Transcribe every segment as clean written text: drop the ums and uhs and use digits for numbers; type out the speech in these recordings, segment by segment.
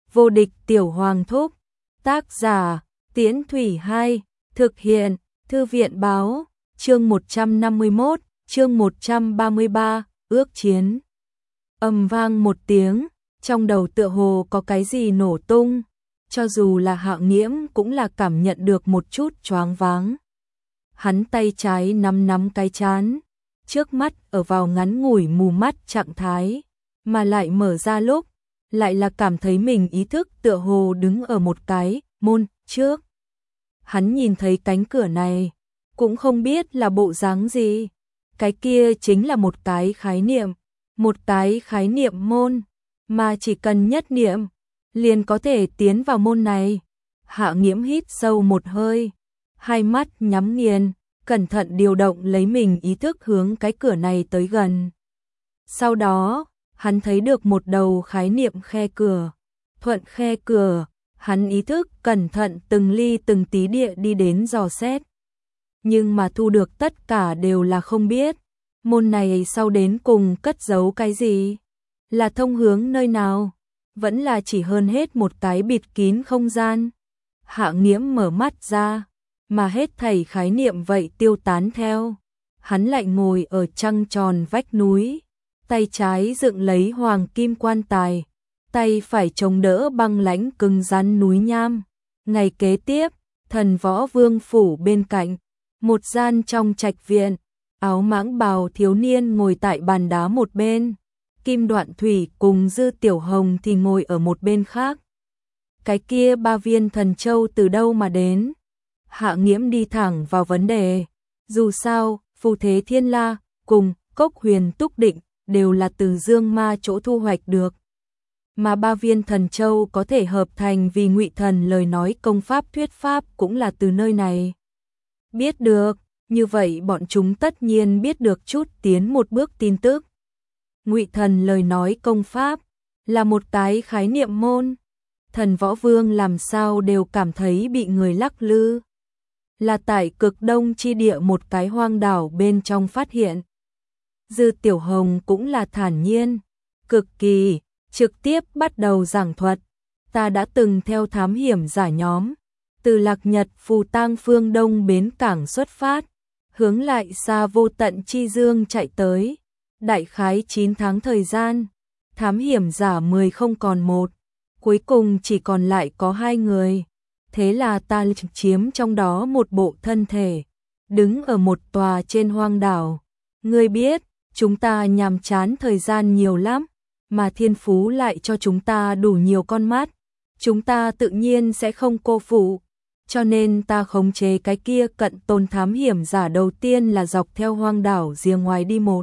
Vô địch tiểu hoàng thúc. Tác giả, Tiễn Thủy 2, thực hiện, Thư viện báo, chương 151, chương 133, ước chiến. Ầm vang một tiếng, trong đầu tựa hồ có cái gì nổ tung, cho dù là Hạng Nghiễm cũng là cảm nhận được một chút choáng váng. Hắn tay trái nắm cái trán, trước mắt ở vào ngắn ngủi mù mắt trạng thái, mà lại mở ra lúc, lại là cảm thấy mình ý thức tựa hồ đứng ở một cái môn trước. Hắn nhìn thấy cánh cửa này, cũng không biết là bộ dáng gì, cái kia chính là một cái khái niệm môn, mà chỉ cần nhất niệm, liền có thể tiến vào môn này. Hạ Nghiễm hít sâu một hơi, hai mắt nhắm nghiền, cẩn thận điều động lấy mình ý thức hướng cái cửa này tới gần. Sau đó, hắn thấy được một đầu khái niệm khe cửa. Thuận khe cửa, hắn ý thức cẩn thận từng ly từng tí địa đi đến dò xét. Nhưng mà thu được tất cả đều là không biết. Môn này sau đến cùng cất giấu cái gì? Là thông hướng nơi nào? Vẫn là chỉ hơn hết một cái bịt kín không gian. Hạ Nghiễm mở mắt ra, mà hết thảy khái niệm vậy tiêu tán theo. Hắn lại ngồi ở trăng tròn vách núi, tay trái dựng lấy hoàng kim quan tài, tay phải chống đỡ băng lãnh cứng rắn núi nham. Ngày kế tiếp, Thần Võ Vương phủ bên cạnh, một gian trong trạch viện, áo mãng bào thiếu niên ngồi tại bàn đá một bên, Kim Đoạn Thủy cùng Dư Tiểu Hồng thì ngồi ở một bên khác. Cái kia 3 viên thần châu từ đâu mà đến? Hạ Nghiễm đi thẳng vào vấn đề. Dù sao, Phù Thế Thiên La cùng Cốc Huyền Túc Định đều là từ Dương Ma chỗ thu hoạch được. Mà 3 viên thần châu có thể hợp thành vì Ngụy Thần lời nói công pháp thuyết pháp cũng là từ nơi này. Biết được, như vậy bọn chúng tất nhiên biết được chút tiến một bước tin tức. Ngụy Thần lời nói công pháp là một cái khái niệm môn. Thần Võ Vương làm sao đều cảm thấy bị người lắc lư. Là tại cực đông chi địa một cái hoang đảo bên trong phát hiện. Dư Tiểu Hồng cũng là thản nhiên, cực kỳ, trực tiếp bắt đầu giảng thuật. Ta đã từng theo thám hiểm giả nhóm, từ Lạc Nhật Phù Tang phương đông bến cảng xuất phát, hướng lại xa vô tận chi dương chạy tới. Đại khái 9 tháng thời gian, thám hiểm giả 10 không còn một, cuối cùng chỉ còn lại có 2 người. Thế là ta chiếm trong đó một bộ thân thể, đứng ở một tòa trên hoang đảo. Ngươi biết, chúng ta nhàm chán thời gian nhiều lắm, mà thiên phú lại cho chúng ta đủ nhiều con mắt. Chúng ta tự nhiên sẽ không cô phụ, cho nên ta khống chế cái kia cận tôn thám hiểm giả đầu tiên là dọc theo hoang đảo rìa ngoài đi một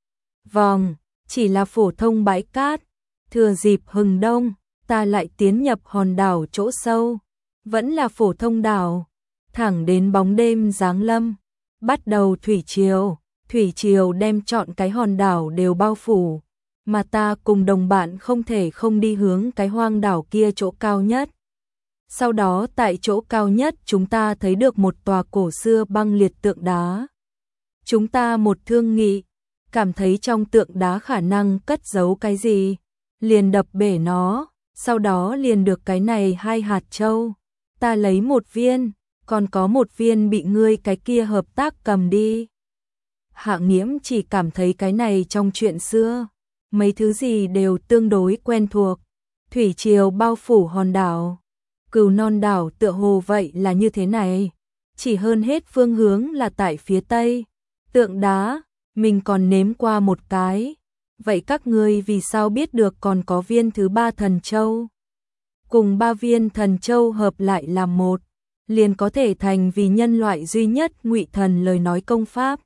vòng, chỉ là phổ thông bãi cát. Thừa dịp hừng đông, ta lại tiến nhập hòn đảo chỗ sâu, vẫn là phổ thông đảo, thẳng đến bóng đêm giáng lâm, bắt đầu thủy triều đem trọn cái hòn đảo đều bao phủ, mà ta cùng đồng bạn không thể không đi hướng cái hoang đảo kia chỗ cao nhất. Sau đó tại chỗ cao nhất chúng ta thấy được một tòa cổ xưa băng liệt tượng đá. Chúng ta một thương nghị, cảm thấy trong tượng đá khả năng cất giấu cái gì, liền đập bể nó, sau đó liền được cái này 2 hạt châu. Ta lấy 1 viên, còn có 1 viên bị ngươi cái kia hợp tác cầm đi. Hạ Nghiễm chỉ cảm thấy cái này trong chuyện xưa, mấy thứ gì đều tương đối quen thuộc. Thủy triều bao phủ hòn đảo, Cừu Non đảo tựa hồ vậy là như thế này, chỉ hơn hết phương hướng là tại phía tây. Tượng đá, mình còn nếm qua một cái. Vậy các ngươi vì sao biết được còn có viên thứ 3 thần châu? Cùng 3 viên thần châu hợp lại làm một, liền có thể thành vì nhân loại duy nhất Ngụy Thần lời nói công pháp.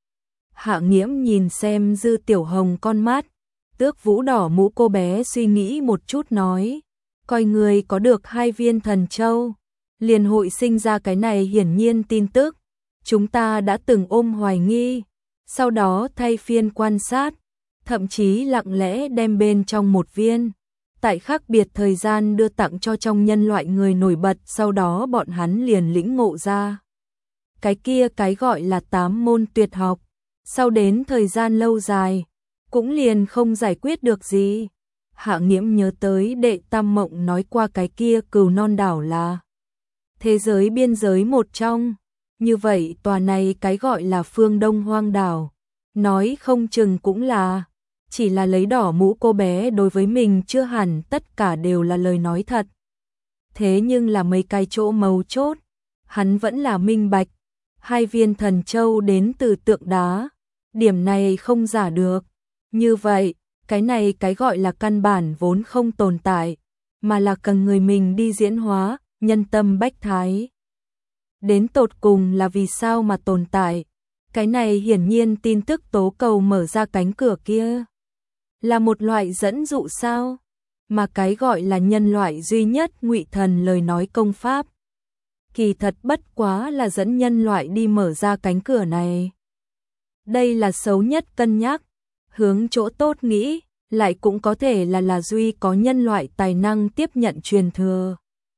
Hạ Nghiễm nhìn xem Dư Tiểu Hồng con mắt, Tước Vũ đỏ mũ cô bé suy nghĩ một chút nói, coi người có được 2 viên thần châu, liền hội sinh ra cái này hiển nhiên tin tức. Chúng ta đã từng ôm hoài nghi, sau đó thay phiên quan sát, thậm chí lặng lẽ đem bên trong 1 viên, tại khác biệt thời gian đưa tặng cho trong nhân loại người nổi bật, sau đó bọn hắn liền lĩnh ngộ ra. Cái kia cái gọi là 8 môn tuyệt học, sau đến thời gian lâu dài, cũng liền không giải quyết được gì. Hạ Nghiễm nhớ tới Đệ Tam Mộng nói qua cái kia Cừu Non đảo là thế giới biên giới một trong, như vậy tòa này cái gọi là Phương Đông Hoang đảo, nói không chừng cũng là, chỉ là lấy đỏ mũ cô bé đối với mình chưa hẳn tất cả đều là lời nói thật. Thế nhưng là mấy cái chỗ mấu chốt, hắn vẫn là minh bạch, 2 viên thần châu đến từ tượng đá, điểm này không giả được. Như vậy, cái này cái gọi là căn bản vốn không tồn tại, mà là cần người mình đi diễn hóa, nhân tâm bách thái. Đến tột cùng là vì sao mà tồn tại? Cái này hiển nhiên tin tức tố cầu mở ra cánh cửa kia. Là một loại dẫn dụ sao? Mà cái gọi là nhân loại duy nhất Ngụy Thần lời nói công pháp. Kỳ thật bất quá là dẫn nhân loại đi mở ra cánh cửa này. Đây là xấu nhất cân nhắc. Hướng chỗ tốt nghĩ, lại cũng có thể là duy có nhân loại tài năng tiếp nhận truyền thừa.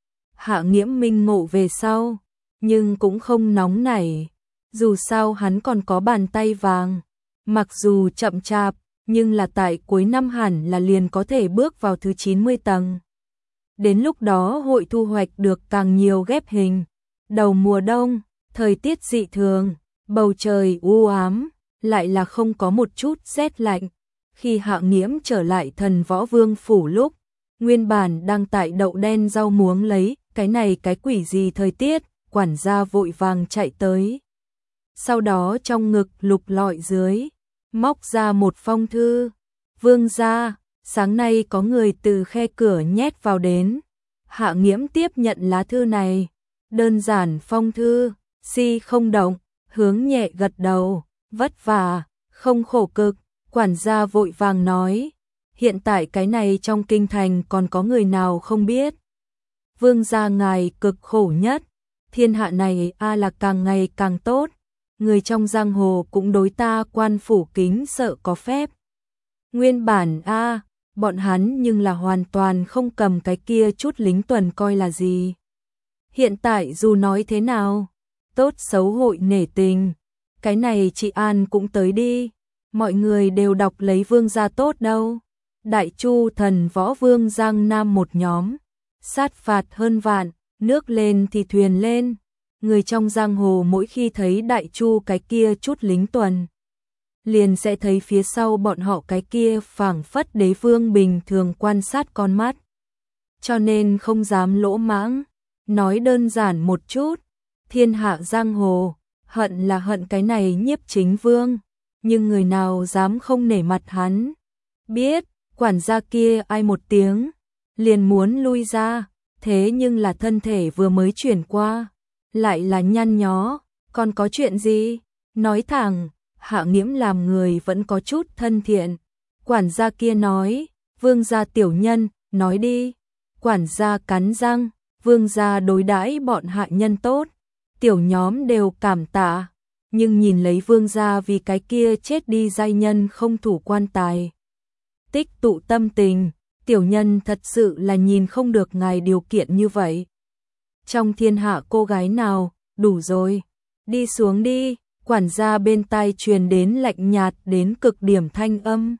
Hạ Nghiễm minh ngộ về sau, nhưng cũng không nóng nảy, dù sao hắn còn có bàn tay vàng, mặc dù chậm chạp, nhưng là tại cuối năm hẳn là liền có thể bước vào thứ 90 tầng. Đến lúc đó hội thu hoạch được càng nhiều ghép hình. Đầu mùa đông, thời tiết dị thường, bầu trời u ám, lại là không có một chút rét lạnh. Khi Hạ Nghiễm trở lại Thần Võ Vương phủ lúc, nguyên bản đang tại đậu đen rau muống lấy, cái này cái quỷ gì thời tiết, quản gia vội vàng chạy tới. Sau đó trong ngực lục lọi dưới, móc ra một phong thư. Vương gia, sáng nay có người từ khe cửa nhét vào đến. Hạ Nghiễm tiếp nhận lá thư này, đơn giản phong thư, si không động, hướng nhẹ gật đầu, vất vả, không khổ cực. Quản gia vội vàng nói, hiện tại cái này trong kinh thành còn có người nào không biết. Vương gia ngài cực khổ nhất, thiên hạ này là càng ngày càng tốt, người trong giang hồ cũng đối ta quan phủ kính sợ có phép. Nguyên bản bọn hắn nhưng là hoàn toàn không cầm cái kia chút lính tuần coi là gì. Hiện tại dù nói thế nào, tốt xấu hội nể tình, cái này chị An cũng tới đi. Mọi người đều đọc lấy vương gia tốt đâu. Đại Chu Thần Võ Vương Giang Nam một nhóm, sát phạt hơn vạn, nước lên thì thuyền lên. Người trong giang hồ mỗi khi thấy Đại Chu cái kia chút lính tuần, liền sẽ thấy phía sau bọn họ cái kia phảng phất đế vương bình thường quan sát con mắt. Cho nên không dám lỗ mãng, nói đơn giản một chút, thiên hạ giang hồ, hận là hận cái này Nhiếp Chính Vương. Nhưng người nào dám không nể mặt hắn. Biết, quản gia kia ai một tiếng, liền muốn lui ra, thế nhưng là thân thể vừa mới chuyển qua, lại là nhăn nhó, còn có chuyện gì? Nói thẳng, Hạ Nghiễm làm người vẫn có chút thân thiện. Quản gia kia nói, vương gia tiểu nhân, nói đi. Quản gia cắn răng, vương gia đối đãi bọn hạ nhân tốt, tiểu nhóm đều cảm tạ. Nhưng nhìn lấy vương gia vì cái kia chết đi giai nhân không thủ quan tài. Tích tụ tâm tình, tiểu nhân thật sự là nhìn không được ngài điều kiện như vậy. Trong thiên hạ cô gái nào, đủ rồi, đi xuống đi, quản gia bên tai truyền đến lạnh nhạt đến cực điểm thanh âm.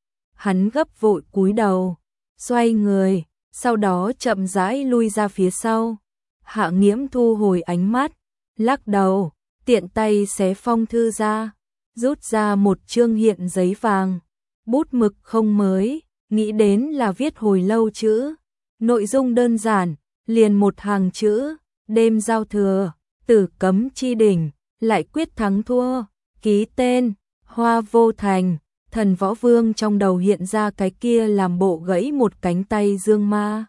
Hắn gấp vội cúi đầu, xoay người, sau đó chậm rãi lui ra phía sau. Hạ Nghiễm thu hồi ánh mắt, lắc đầu. Tiện tay xé phong thư ra, rút ra một chương hiện giấy vàng, bút mực không mới, nghĩ đến là viết hồi lâu chữ. Nội dung đơn giản, liền một hàng chữ, đêm giao thừa, tử cấm chi đỉnh, lại quyết thắng thua, ký tên, Hoa Vô Thành. Thần Võ Vương trong đầu hiện ra cái kia làm bộ gãy một cánh tay dương ma.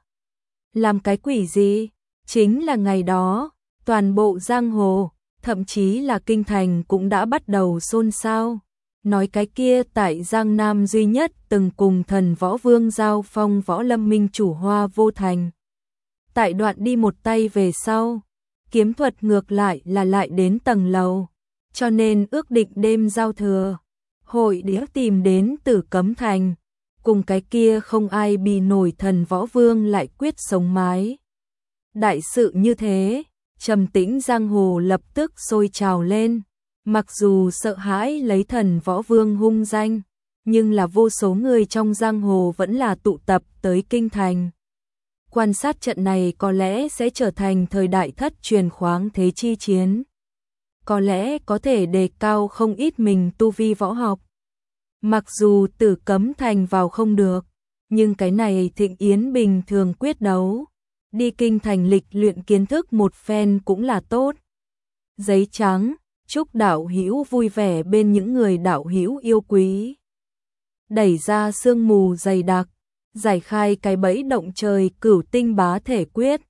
Làm cái quỷ gì? Chính là ngày đó, toàn bộ giang hồ, thậm chí là kinh thành cũng đã bắt đầu xôn xao. Nói cái kia tại Giang Nam duy nhất từng cùng Thần Võ Vương giao phong Võ Lâm minh chủ Hoa Vô Thành. Tại đoạn đi một tay về sau, kiếm thuật ngược lại là lại đến tầng lầu, cho nên ước định đêm giao thừa, hội đĩa tìm đến Tử Cấm Thành, cùng cái kia không ai bì nổi Thần Võ Vương lại quyết sống mái. Đại sự như thế, trầm tĩnh giang hồ lập tức sôi trào lên, mặc dù sợ hãi lấy Thần Võ Vương hung danh, nhưng là vô số người trong giang hồ vẫn là tụ tập tới kinh thành. Quan sát trận này có lẽ sẽ trở thành thời đại thất truyền khoáng thế chi chiến. Có lẽ có thể đề cao không ít mình tu vi võ học. Mặc dù Tử Cấm Thành vào không được, nhưng cái này Thịnh Yến bình thường quyết đấu. Đi kinh thành lịch luyện kiến thức một phen cũng là tốt. Giấy trắng, chúc đạo hữu vui vẻ bên những người đạo hữu yêu quý. Đẩy ra sương mù dày đặc, giải khai cái bẫy động trời Cửu Tinh Bá Thể Quyết.